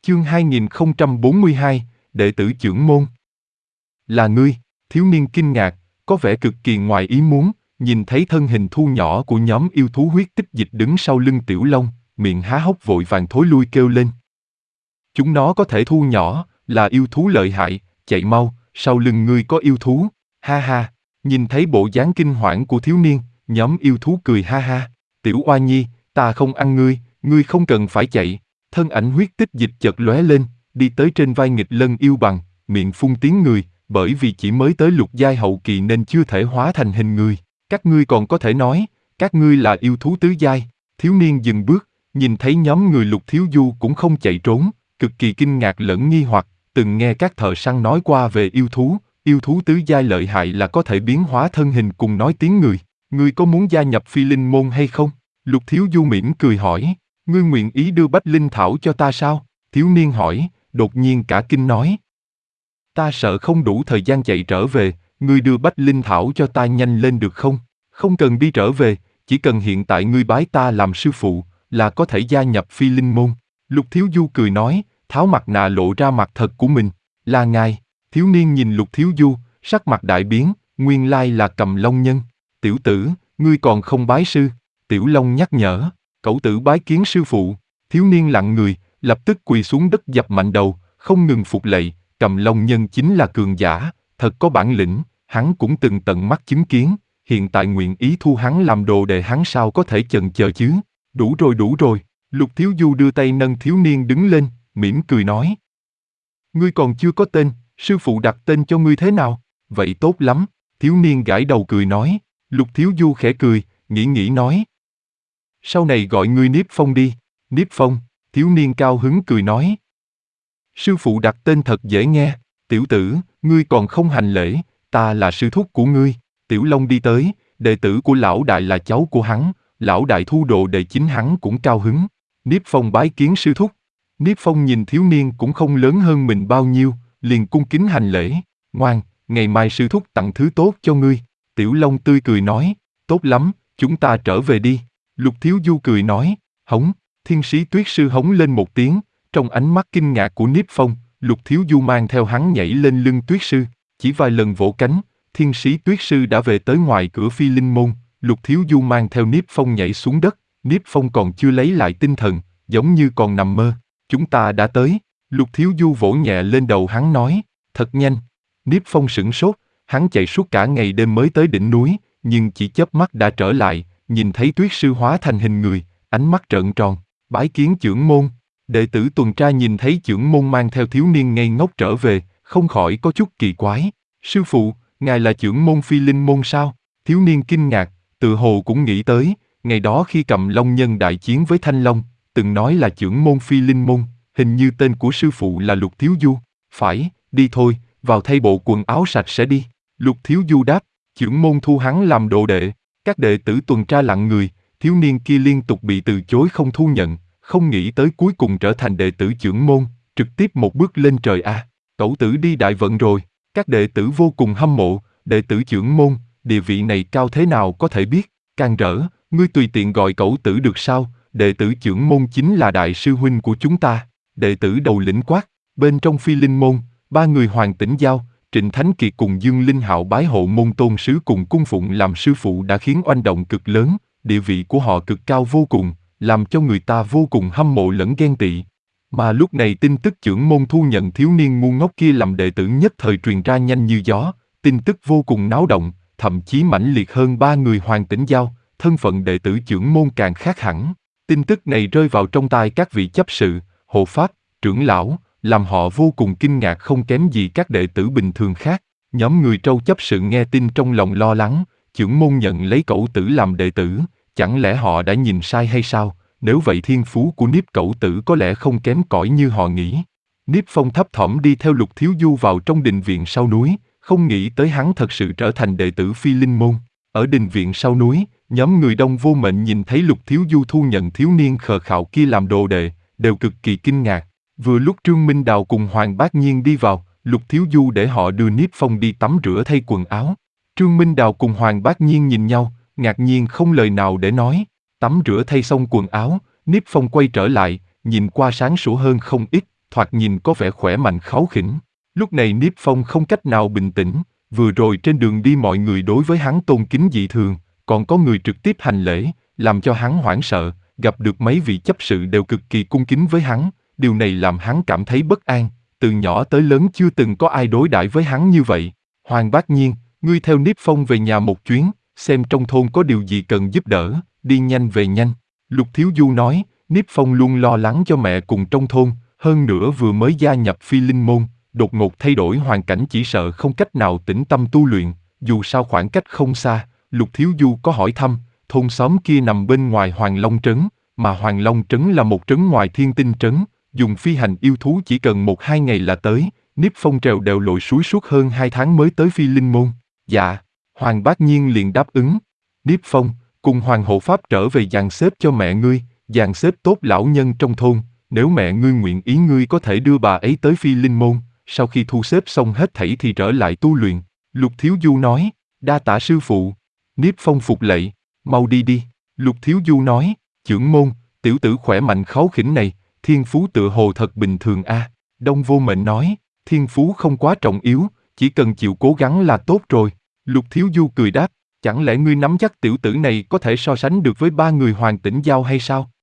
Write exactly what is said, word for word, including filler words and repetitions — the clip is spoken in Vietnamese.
Chương hai nghìn không trăm bốn mươi hai, đệ tử chưởng môn. Là ngươi, thiếu niên kinh ngạc, có vẻ cực kỳ ngoài ý muốn, nhìn thấy thân hình thu nhỏ của nhóm yêu thú huyết tích dịch đứng sau lưng Tiểu Long, miệng há hốc vội vàng thối lui kêu lên. Chúng nó có thể thu nhỏ, là yêu thú lợi hại, chạy mau, sau lưng ngươi có yêu thú, ha ha. Nhìn thấy bộ dáng kinh hoảng của thiếu niên, nhóm yêu thú cười ha ha. Tiểu Oa Nhi, ta không ăn ngươi, ngươi không cần phải chạy. Thân ảnh huyết tích dịch chợt lóe lên, đi tới trên vai nghịch lân yêu bằng, miệng phun tiếng người, bởi vì chỉ mới tới lục giai hậu kỳ nên chưa thể hóa thành hình người. Các ngươi còn có thể nói, các ngươi là yêu thú tứ giai. Thiếu niên dừng bước, nhìn thấy nhóm người Lục Thiếu Du cũng không chạy trốn, cực kỳ kinh ngạc lẫn nghi hoặc, từng nghe các thợ săn nói qua về yêu thú, yêu thú tứ giai lợi hại là có thể biến hóa thân hình cùng nói tiếng người. Ngươi có muốn gia nhập Phi Linh môn hay không? Lục Thiếu Du mỉm cười hỏi. Ngươi nguyện ý đưa Bách Linh Thảo cho ta sao? Thiếu niên hỏi, đột nhiên cả kinh nói. Ta sợ không đủ thời gian chạy trở về, ngươi đưa Bách Linh Thảo cho ta nhanh lên được không? Không cần đi trở về, chỉ cần hiện tại ngươi bái ta làm sư phụ, là có thể gia nhập Phi Linh môn. Lục Thiếu Du cười nói, tháo mặt nạ lộ ra mặt thật của mình. Là ngài. Thiếu niên nhìn Lục Thiếu Du, sắc mặt đại biến, nguyên lai là Cầm Long nhân. Tiểu tử, ngươi còn không bái sư. Tiểu Long nhắc nhở. Cẩu tử bái kiến sư phụ. Thiếu niên lặng người, lập tức quỳ xuống đất dập mạnh đầu, không ngừng phục lạy. Cầm Long nhân chính là cường giả, thật có bản lĩnh, hắn cũng từng tận mắt chứng kiến, hiện tại nguyện ý thu hắn làm đồ đệ, hắn sao có thể chần chờ chứ? Đủ rồi đủ rồi. Lục Thiếu Du đưa tay nâng thiếu niên đứng lên, mỉm cười nói. Ngươi còn chưa có tên, sư phụ đặt tên cho ngươi thế nào? Vậy tốt lắm. Thiếu niên gãi đầu cười nói. Lục Thiếu Du khẽ cười, nghĩ nghĩ nói. Sau này gọi ngươi Niếp Phong đi. Niếp Phong. Thiếu niên cao hứng cười nói. Sư phụ đặt tên thật dễ nghe. Tiểu tử, ngươi còn không hành lễ, ta là sư thúc của ngươi. Tiểu Long đi tới, đệ tử của lão đại là cháu của hắn, lão đại thu đồ đệ chính hắn cũng cao hứng. Niếp Phong bái kiến sư thúc. Niếp Phong nhìn thiếu niên cũng không lớn hơn mình bao nhiêu, liền cung kính hành lễ. Ngoan, ngày mai sư thúc tặng thứ tốt cho ngươi. Tiểu Long tươi cười nói, tốt lắm, chúng ta trở về đi. Lục Thiếu Du cười nói, hống. Thiên sĩ Tuyết sư hống lên một tiếng, trong ánh mắt kinh ngạc của Niếp Phong, Lục Thiếu Du mang theo hắn nhảy lên lưng Tuyết sư, chỉ vài lần vỗ cánh, thiên sĩ Tuyết sư đã về tới ngoài cửa Phi Linh môn. Lục Thiếu Du mang theo Niếp Phong nhảy xuống đất, Niếp Phong còn chưa lấy lại tinh thần, giống như còn nằm mơ. Chúng ta đã tới. Lục Thiếu Du vỗ nhẹ lên đầu hắn nói, thật nhanh. Niếp Phong sửng sốt, hắn chạy suốt cả ngày đêm mới tới đỉnh núi, nhưng chỉ chớp mắt đã trở lại, nhìn thấy Tuyết sư hóa thành hình người, ánh mắt trợn tròn. Bái kiến chưởng môn. Đệ tử tuần tra nhìn thấy chưởng môn mang theo thiếu niên ngây ngốc trở về, không khỏi có chút kỳ quái. Sư phụ, ngài là chưởng môn Phi Linh môn sao? Thiếu niên kinh ngạc, tự hồ cũng nghĩ tới, ngày đó khi Cầm Long nhân đại chiến với Thanh Long, từng nói là chưởng môn Phi Linh môn, hình như tên của sư phụ là Lục Thiếu Du. Phải, đi thôi, vào thay bộ quần áo sạch sẽ đi. Lục Thiếu Du đáp, chưởng môn thu hắn làm đồ đệ. Các đệ tử tuần tra lặng người, thiếu niên kia liên tục bị từ chối không thu nhận, không nghĩ tới cuối cùng trở thành đệ tử chưởng môn, trực tiếp một bước lên trời a. À, cẩu tử đi đại vận rồi. Các đệ tử vô cùng hâm mộ, đệ tử chưởng môn, địa vị này cao thế nào có thể biết, can rỡ, ngươi tùy tiện gọi cẩu tử được sao? Đệ tử chưởng môn chính là đại sư huynh của chúng ta. Đệ tử đầu lĩnh quát. Bên trong Phi Linh môn, ba người Hoàng Tĩnh Giao, Trịnh Thánh Kiệt cùng Dương Linh Hạo bái hộ môn tôn sứ cùng cung phụng làm sư phụ đã khiến oanh động cực lớn, địa vị của họ cực cao vô cùng, làm cho người ta vô cùng hâm mộ lẫn ghen tị. Mà lúc này tin tức chưởng môn thu nhận thiếu niên ngu ngốc kia làm đệ tử nhất thời truyền ra nhanh như gió, tin tức vô cùng náo động, thậm chí mãnh liệt hơn ba người Hoàng Tĩnh Giao, thân phận đệ tử chưởng môn càng khác hẳn. Tin tức này rơi vào trong tai các vị chấp sự, hộ pháp, trưởng lão, làm họ vô cùng kinh ngạc không kém gì các đệ tử bình thường khác. Nhóm người Trâu chấp sự nghe tin trong lòng lo lắng, chưởng môn nhận lấy cẩu tử làm đệ tử, chẳng lẽ họ đã nhìn sai hay sao? Nếu vậy thiên phú của Niếp cẩu tử có lẽ không kém cỏi như họ nghĩ. Niếp Phong thấp thỏm đi theo Lục Thiếu Du vào trong đình viện sau núi, không nghĩ tới hắn thật sự trở thành đệ tử Phi Linh môn. Ở đình viện sau núi, nhóm người Đông Vô Mệnh nhìn thấy Lục Thiếu Du thu nhận thiếu niên khờ khạo kia làm đồ đệ, đều cực kỳ kinh ngạc. Vừa lúc Trương Minh Đào cùng Hoàng Bác Nhiên đi vào, Lục Thiếu Du để họ đưa Niếp Phong đi tắm rửa thay quần áo. Trương Minh Đào cùng Hoàng Bác Nhiên nhìn nhau, ngạc nhiên không lời nào để nói. Tắm rửa thay xong quần áo, Niếp Phong quay trở lại, nhìn qua sáng sủa hơn không ít, thoạt nhìn có vẻ khỏe mạnh kháu khỉnh. Lúc này Niếp Phong không cách nào bình tĩnh, vừa rồi trên đường đi mọi người đối với hắn tôn kính dị thường, còn có người trực tiếp hành lễ, làm cho hắn hoảng sợ, gặp được mấy vị chấp sự đều cực kỳ cung kính với hắn, điều này làm hắn cảm thấy bất an, từ nhỏ tới lớn chưa từng có ai đối đãi với hắn như vậy. Hoàng Bác Nhiên, ngươi theo Niếp Phong về nhà một chuyến, xem trong thôn có điều gì cần giúp đỡ, đi nhanh về nhanh. Lục Thiếu Du nói, Niếp Phong luôn lo lắng cho mẹ cùng trong thôn, hơn nữa vừa mới gia nhập Phi Linh Môn, đột ngột thay đổi hoàn cảnh chỉ sợ không cách nào tĩnh tâm tu luyện, dù sao khoảng cách không xa, Lục Thiếu Du có hỏi thăm, thôn xóm kia nằm bên ngoài Hoàng Long Trấn, mà Hoàng Long Trấn là một trấn ngoài Thiên Tinh Trấn, dùng phi hành yêu thú chỉ cần một hai ngày là tới, Niếp Phong trèo đèo lội suối suốt hơn hai tháng mới tới Phi Linh Môn. Dạ, Hoàng Bác Nhiên liền đáp ứng. Niếp Phong, cùng Hoàng Hộ Pháp trở về dàn xếp cho mẹ ngươi, dàn xếp tốt lão nhân trong thôn, nếu mẹ ngươi nguyện ý ngươi có thể đưa bà ấy tới Phi Linh Môn, sau khi thu xếp xong hết thảy thì trở lại tu luyện. Lục Thiếu Du nói, đa tạ sư phụ. Niếp Phong phục lạy, mau đi đi. Lục Thiếu Du nói, trưởng môn, tiểu tử khỏe mạnh kháu khỉnh này, thiên phú tựa hồ thật bình thường a. À. Đông Vô Mệnh nói, thiên phú không quá trọng yếu, chỉ cần chịu cố gắng là tốt rồi. Lục Thiếu Du cười đáp, chẳng lẽ ngươi nắm chắc tiểu tử này có thể so sánh được với ba người Hoàng Tĩnh Giao hay sao?